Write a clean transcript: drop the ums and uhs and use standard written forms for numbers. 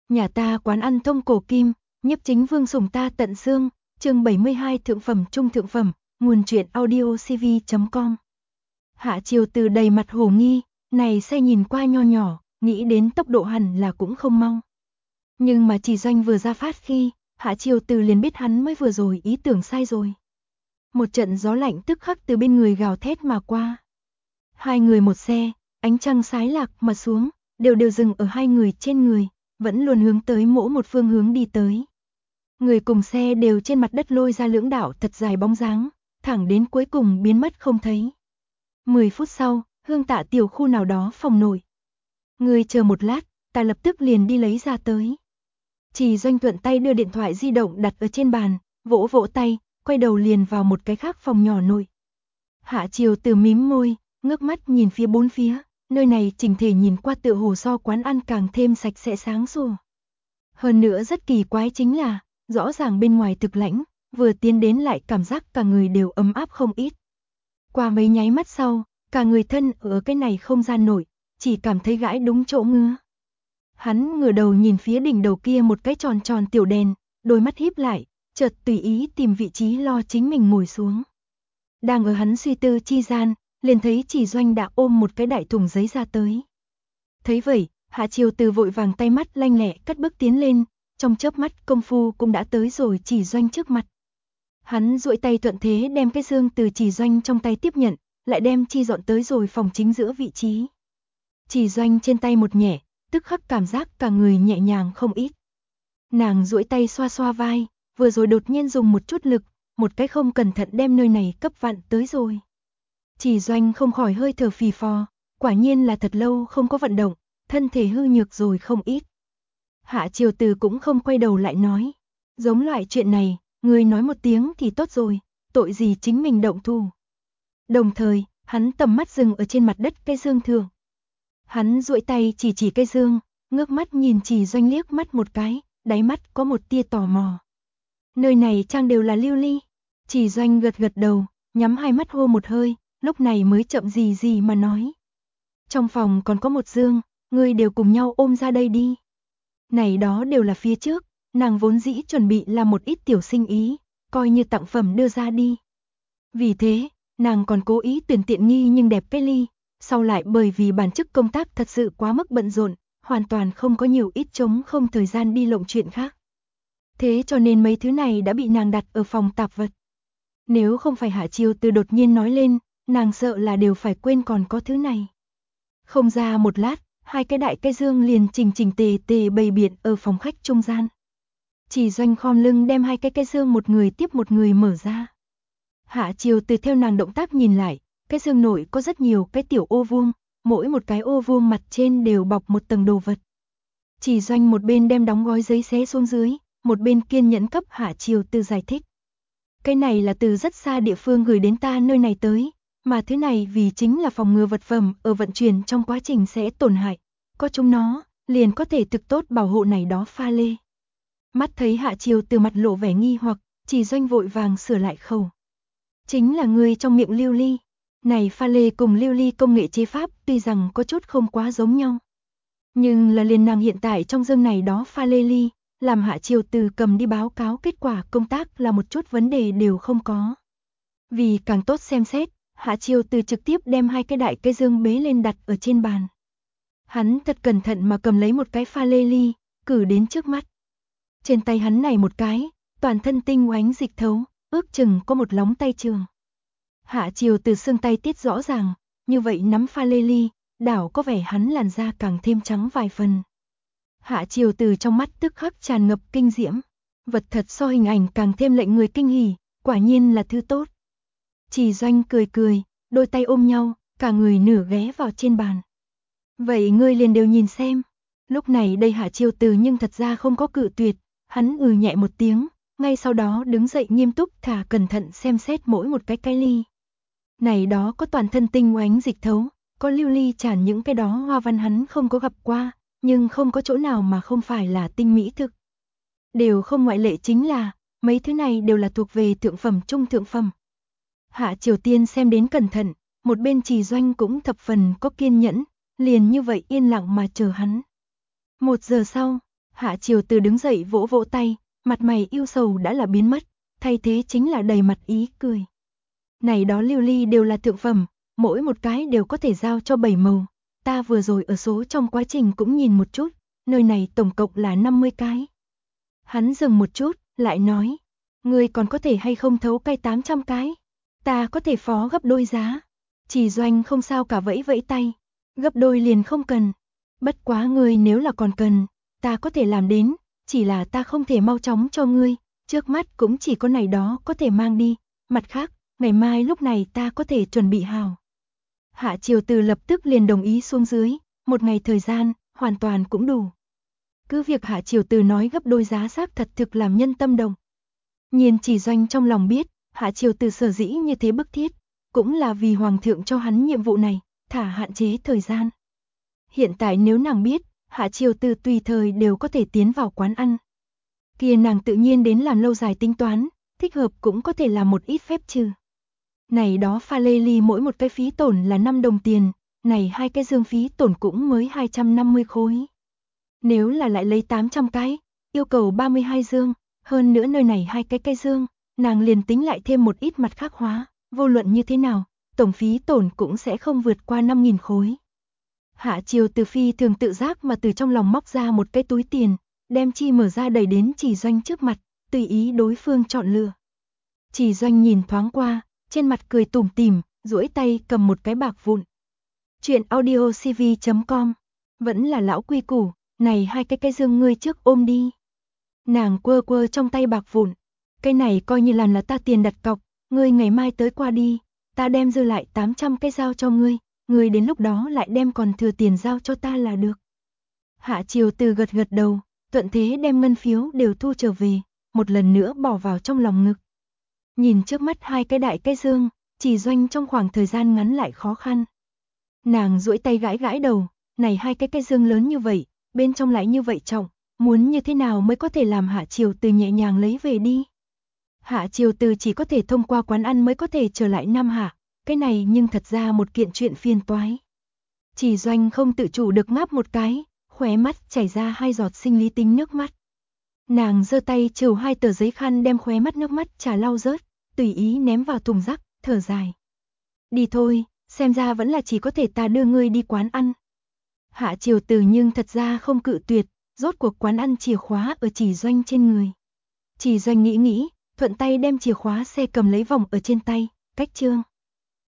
Nhà ta quán ăn thông cổ kim, nhiếp chính vương sủng ta tận xương, chương 72 thượng phẩm trung thượng phẩm, nguồn truyện audio cv.com. Hạ Chiều Từ đầy mặt hồ nghi, này xe nhìn qua nho nhỏ, nghĩ đến tốc độ hẳn là cũng không mau. Nhưng mà Chỉ Doanh vừa ra phát khi, Hạ Chiều Từ liền biết hắn mới vừa rồi ý tưởng sai rồi. Một trận gió lạnh tức khắc từ bên người gào thét mà qua. Hai người một xe, ánh trăng sái lạc mà xuống, đều dừng ở hai người trên người, vẫn luôn hướng tới mỗi một phương hướng đi tới. Người cùng xe đều trên mặt đất lôi ra lưỡng đạo thật dài bóng dáng, thẳng đến cuối cùng biến mất không thấy. 10 phút sau, Hương Tạ tiểu khu nào đó phòng nội. Người chờ một lát, ta lập tức liền đi lấy ra tới. Chỉ Doanh thuận tay đưa điện thoại di động đặt ở trên bàn, vỗ vỗ tay, quay đầu liền vào một cái khác phòng nhỏ nội. Hạ Chiều Từ mím môi, ngước mắt nhìn phía bốn phía, nơi này chỉnh thể nhìn qua tựa hồ so quán ăn càng thêm sạch sẽ sáng sủa. Hơn nữa rất kỳ quái chính là, rõ ràng bên ngoài thực lãnh, vừa tiến đến lại cảm giác cả người đều ấm áp không ít. Qua mấy nháy mắt sau, cả người thân ở cái này không gian nổi, chỉ cảm thấy gãi đúng chỗ ngứa. Hắn ngửa đầu nhìn phía đỉnh đầu kia một cái tròn tròn tiểu đèn, đôi mắt híp lại, chợt tùy ý tìm vị trí lo chính mình ngồi xuống. Đang ở hắn suy tư chi gian, liền thấy Chỉ Doanh đã ôm một cái đại thùng giấy ra tới. Thấy vậy, Hạ Chiều Từ vội vàng tay mắt lanh lẹ cất bước tiến lên, trong chớp mắt công phu cũng đã tới rồi Chỉ Doanh trước mặt. Hắn duỗi tay thuận thế đem cái dương từ Chỉ Doanh trong tay tiếp nhận, lại đem chi dọn tới rồi phòng chính giữa vị trí. Chỉ Doanh trên tay một nhẹ, tức khắc cảm giác cả người nhẹ nhàng không ít. Nàng duỗi tay xoa xoa vai, vừa rồi đột nhiên dùng một chút lực, một cái không cẩn thận đem nơi này cấp vặn tới rồi. Chỉ Doanh không khỏi hơi thở phì phò, quả nhiên là thật lâu không có vận động, thân thể hư nhược rồi không ít. Hạ Chiều Từ cũng không quay đầu lại nói, giống loại chuyện này, người nói một tiếng thì tốt rồi, tội gì chính mình động thủ. Đồng thời, hắn tầm mắt dừng ở trên mặt đất cây dương thượng. Hắn duỗi tay chỉ cây dương, ngước mắt nhìn Chỉ Doanh liếc mắt một cái, đáy mắt có một tia tò mò. Nơi này trang đều là lưu ly. Chỉ Doanh gật đầu, nhắm hai mắt hô một hơi, lúc này mới chậm gì mà nói. Trong phòng còn có một dương, ngươi đều cùng nhau ôm ra đây đi. Này đó đều là phía trước, nàng vốn dĩ chuẩn bị làm một ít tiểu sinh ý, coi như tặng phẩm đưa ra đi. Vì thế, nàng còn cố ý tuyển tiện nghi nhưng đẹp cái ly, sau lại bởi vì bản chức công tác thật sự quá mức bận rộn, hoàn toàn không có nhiều ít trống không thời gian đi lộng chuyện khác. Thế cho nên mấy thứ này đã bị nàng đặt ở phòng tạp vật. Nếu không phải Hạ Chiều Từ đột nhiên nói lên, nàng sợ là đều phải quên còn có thứ này. Không ra một lát, hai cái đại cây dương liền chỉnh tề bày biện ở phòng khách trung gian. Chỉ Doanh khom lưng đem hai cái cây dương một người tiếp một người mở ra. Hạ Chiều Từ theo nàng động tác nhìn lại, cái dương nội có rất nhiều cái tiểu ô vuông, mỗi một cái ô vuông mặt trên đều bọc một tầng đồ vật. Chỉ Doanh một bên đem đóng gói giấy xé xuống dưới, một bên kiên nhẫn cấp Hạ Chiều Từ giải thích. Cái này là từ rất xa địa phương gửi đến ta nơi này tới, mà thứ này vì chính là phòng ngừa vật phẩm ở vận chuyển trong quá trình sẽ tổn hại. Có chúng nó, liền có thể thực tốt bảo hộ này đó pha lê. Mắt thấy Hạ Chiều Từ mặt lộ vẻ nghi hoặc, Chỉ Doanh vội vàng sửa lại khẩu. Chính là người trong miệng lưu ly. Này pha lê cùng lưu ly công nghệ chế pháp tuy rằng có chút không quá giống nhau. Nhưng là liền nàng hiện tại trong dương này đó pha lê ly, làm Hạ Chiều Từ cầm đi báo cáo kết quả công tác là một chút vấn đề đều không có. Vì càng tốt xem xét, Hạ Chiều Từ trực tiếp đem hai cái đại cây dương bế lên đặt ở trên bàn. Hắn thật cẩn thận mà cầm lấy một cái pha lê ly, cử đến trước mắt. Trên tay hắn này một cái, toàn thân tinh oánh dịch thấu, ước chừng có một lóng tay trường. Hạ Chiều Từ xương tay tiết rõ ràng, như vậy nắm pha lê ly, đảo có vẻ hắn làn da càng thêm trắng vài phần. Hạ Chiều Từ trong mắt tức khắc tràn ngập kinh diễm, vật thật so hình ảnh càng thêm lệnh người kinh hỉ, quả nhiên là thứ tốt. Chỉ Doanh cười, đôi tay ôm nhau, cả người nửa ghé vào trên bàn. Vậy ngươi liền đều nhìn xem. Lúc này đây Hạ Chiều Từ nhưng thật ra không có cự tuyệt, hắn nhẹ một tiếng, ngay sau đó đứng dậy nghiêm túc thả cẩn thận xem xét mỗi một cái ly. Này đó có toàn thân tinh oánh dịch thấu, có lưu ly tràn những cái đó hoa văn hắn không có gặp qua, nhưng không có chỗ nào mà không phải là tinh mỹ thực. Đều không ngoại lệ chính là, mấy thứ này đều là thuộc về thượng phẩm trung thượng phẩm. Hạ Triều Tiên xem đến cẩn thận, một bên Chỉ Doanh cũng thập phần có kiên nhẫn, liền như vậy yên lặng mà chờ hắn. 1 giờ sau, Hạ Triều Từ đứng dậy vỗ vỗ tay, mặt mày yêu sầu đã là biến mất, thay thế chính là đầy mặt ý cười. Này đó lưu ly đều là thượng phẩm, mỗi một cái đều có thể giao cho 7 màu. Ta vừa rồi ở số trong quá trình cũng nhìn một chút, nơi này tổng cộng là 50 cái. Hắn dừng một chút, lại nói, ngươi còn có thể hay không thấu cây 800 cái? Ta có thể phó gấp đôi giá. Chỉ Doanh không sao cả vẫy vẫy tay, gấp đôi liền không cần. Bất quá ngươi nếu là còn cần, ta có thể làm đến, chỉ là ta không thể mau chóng cho ngươi, trước mắt cũng chỉ có này đó có thể mang đi, mặt khác, ngày mai lúc này ta có thể chuẩn bị hào. Hạ Triều Từ lập tức liền đồng ý xuống dưới, một ngày thời gian, hoàn toàn cũng đủ. Cứ việc Hạ Triều Từ nói gấp đôi giá xác thật thực làm nhân tâm động. Nhiên Chỉ Doanh trong lòng biết, Hạ Triều Từ sở dĩ như thế bức thiết, cũng là vì Hoàng thượng cho hắn nhiệm vụ này, thả hạn chế thời gian. Hiện tại nếu nàng biết, Hạ Triều Từ tùy thời đều có thể tiến vào quán ăn. Kia nàng tự nhiên đến làm lâu dài tính toán, thích hợp cũng có thể làm một ít phép trừ. Này đó pha lê ly mỗi một cái phí tổn là 5 đồng tiền, này hai cái dương phí tổn cũng mới 250 khối. Nếu là lại lấy 800 cái, yêu cầu 32 dương, hơn nữa nơi này hai cái dương, nàng liền tính lại thêm một ít mặt khác hóa, vô luận như thế nào, tổng phí tổn cũng sẽ không vượt qua 5.000 khối. Hạ Triều Từ phi thường tự giác mà từ trong lòng móc ra một cái túi tiền, đem chi mở ra đẩy đến Chỉ Doanh trước mặt, tùy ý đối phương chọn lựa. Chỉ Doanh nhìn thoáng qua, trên mặt cười tủm tỉm, duỗi tay cầm một cái bạc vụn. Chuyện audiocv.com, vẫn là lão quy củ, này hai cái dương ngươi trước ôm đi. Nàng quơ quơ trong tay bạc vụn, cái này coi như là ta tiền đặt cọc, ngươi ngày mai tới qua đi, ta đem dư lại 800 cái giao cho ngươi đến lúc đó lại đem còn thừa tiền giao cho ta là được. Hạ Triều Từ gật gật đầu, thuận thế đem ngân phiếu đều thu trở về, một lần nữa bỏ vào trong lòng ngực. Nhìn trước mắt hai cái đại cái dương, Chỉ Doanh trong khoảng thời gian ngắn lại khó khăn. Nàng duỗi tay gãi gãi đầu, này hai cái dương lớn như vậy, bên trong lại như vậy trọng, muốn như thế nào mới có thể làm Hạ Triều Từ nhẹ nhàng lấy về đi. Hạ Triều Từ chỉ có thể thông qua quán ăn mới có thể trở lại Nam Hạ, cái này nhưng thật ra một kiện chuyện phiền toái. Chỉ Doanh không tự chủ được ngáp một cái, khóe mắt chảy ra hai giọt sinh lý tính nước mắt. Nàng giơ tay trừ hai tờ giấy khăn đem khóe mắt nước mắt trà lau rớt, tùy ý ném vào thùng rác, thở dài. Đi thôi, xem ra vẫn là chỉ có thể ta đưa ngươi đi quán ăn. Hạ Triều Từ nhưng thật ra không cự tuyệt, rốt cuộc quán ăn chìa khóa ở Chỉ Doanh trên người. Chỉ Doanh nghĩ, thuận tay đem chìa khóa xe cầm lấy vòng ở trên tay, cách trương.